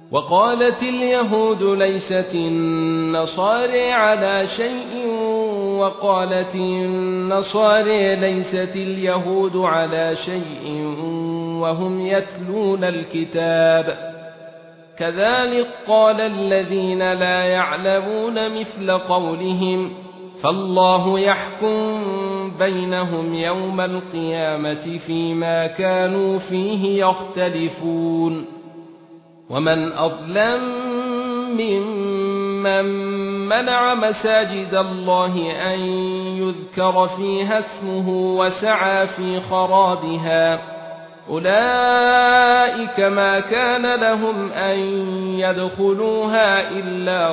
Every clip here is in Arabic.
وقالت اليهود ليست النصارى على شيء وقالت النصارى ليست اليهود على شيء وهم يتلون الكتاب كذلك قال الذين لا يعلمون مثل قولهم فالله يحكم بينهم يوم القيامة فيما كانوا فيه يختلفون ومن أظلم ممن منع مساجد الله أن يذكر فيها اسمه وسعى في خرابها أولئك ما كان لهم أن يدخلوها إلا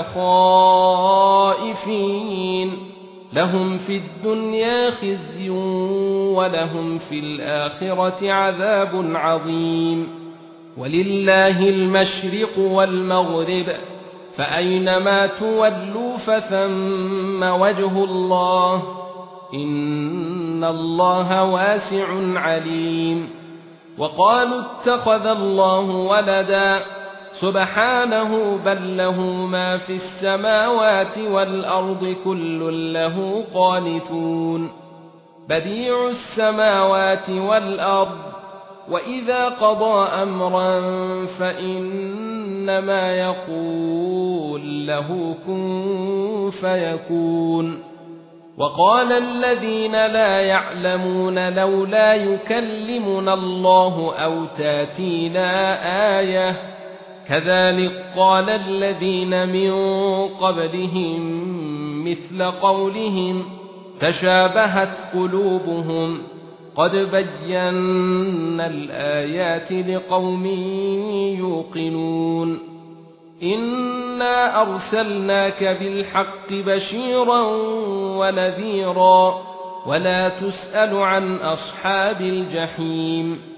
خائفين لهم في الدنيا خزي ولهم في الآخرة عذاب عظيم ولله المشرق والمغرب فأينما تولوا فثم وجه الله إن الله واسع عليم وقالوا اتخذ الله ولدا سبحانه بل له ما في السماوات والأرض كل له قانتون بديع السماوات والأرض وإذا قضى أمرا فإنما يقول له كن فيكون وقال الذين لا يعلمون لولا يكلمنا الله أو تاتينا آية كذلك قال الذين من قبلهم مثل قولهم تشابهت قلوبهم قد بينا الآيات لقوم يوقنون إنا أرسلناك بالحق بشيرا ونذيرا ولا تسأل عن أصحاب الجحيم